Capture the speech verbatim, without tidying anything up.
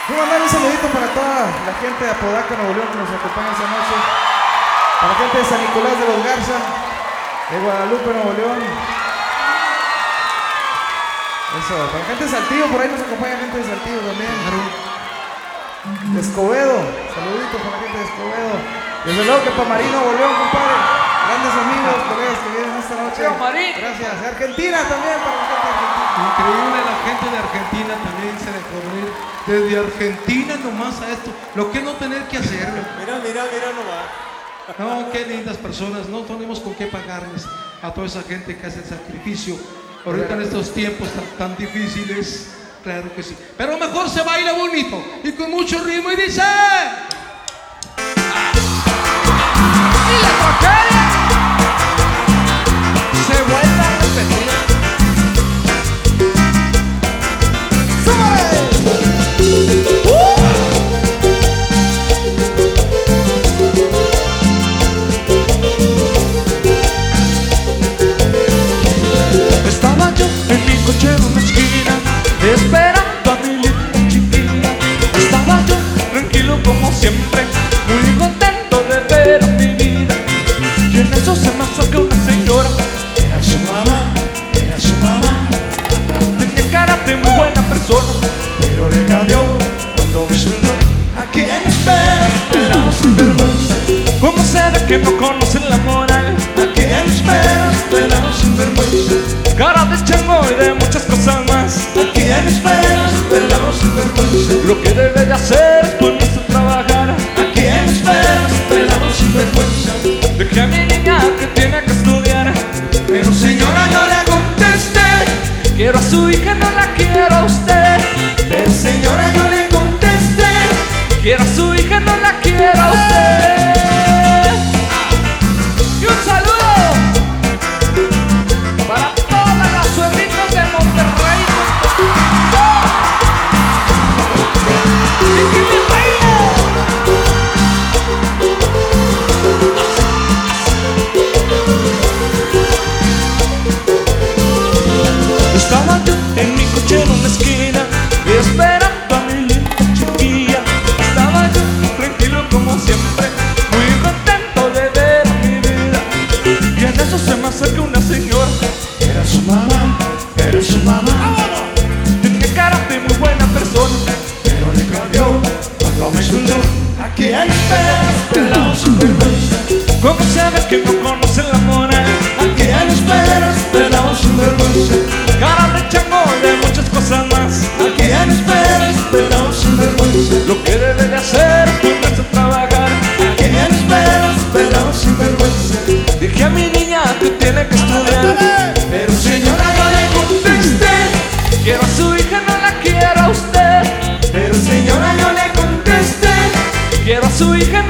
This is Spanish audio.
Quiero mandar un saludito para toda la gente de Apodaca, Nuevo León, que nos acompaña esta noche. Para la gente de San Nicolás de los Garza, de Guadalupe, Nuevo León. Eso, para la gente de Saltillo, por ahí nos acompaña gente de Saltillo también. De Escobedo, saludito para la gente de Escobedo. Desde luego que para Marino, Nuevo León, compadre. Grandes amigos, colegas que vienen esta noche. Gracias. De Argentina también, para la gente de Argentina. Increíble, la gente de Argentina también se dejó venir. Desde Argentina nomás a esto. Lo que no tener que hacer. Mira, mira, mira nomás. No, qué lindas personas. No tenemos con qué pagarles a toda esa gente que hace el sacrificio. Ahorita en estos tiempos tan, tan difíciles. Claro que sí. Pero mejor se baila bonito y con mucho ritmo y dice... Y la tragedia se vuelve a repetir. ¡Súbale! ¡Uh! Estaba yo en mi coche en una esquina, esperando a mi linda chiquilla. Estaba yo tranquilo como siempre, muy contento de ver a mi vida. Y en eso se me acercó una señora. Era su mamá, era su mamá. Tenía cara de muy buena persona, pero le cambió cuando me saludó. ¿A quién esperas? Era un sinvergüenza. ¿Cómo se ve que no conocen la moral? ¿A quién esperas? Era un sinvergüenza. Cara de chango y de muchas cosas más. ¿A quién esperas? Era un sinvergüenza. Lo que debe de hacer es ponerse a trabajar. ¿A quién esperas? Era un sinvergüenza. Dejé a mi niña que tiene que estudiar, pero señora yo le contesté, quiero a su hija, no la quiero a usted. Pero señora yo le contesté, quiero a su hija, no la quiero a usted. Y un saludo para todas las suegritas de Monterrey. ¡Y que me baile! Estaba yo en mi coche en una esquina, esperando a mi linda chiquilla. Estaba yo tranquilo como siempre, muy contento de ver mi vida. Y en eso se me acerca una señora. Era su mamá, era su mamá. Tenía cara de muy buena persona, pero le cambió cuando me saludó. ¿A quién esperas? Pelado sinvergüenza. ¿Cómo sabes que no conocen la moral? ¿A quién esperas? Pelado sinvergüenza. Cara de chango y de muchas cosas más. ¿A quién esperas? Pelado sinvergüenza. Lo que debe de hacer es ponerse a trabajar. ¿A quién esperas? Pelado sinvergüenza. Dije a mi niña que tiene que estudiar, pero señora yo le contesté, quiero a su hija, no la quiero a usted. Pero señora yo le contesté, quiero a su hija, no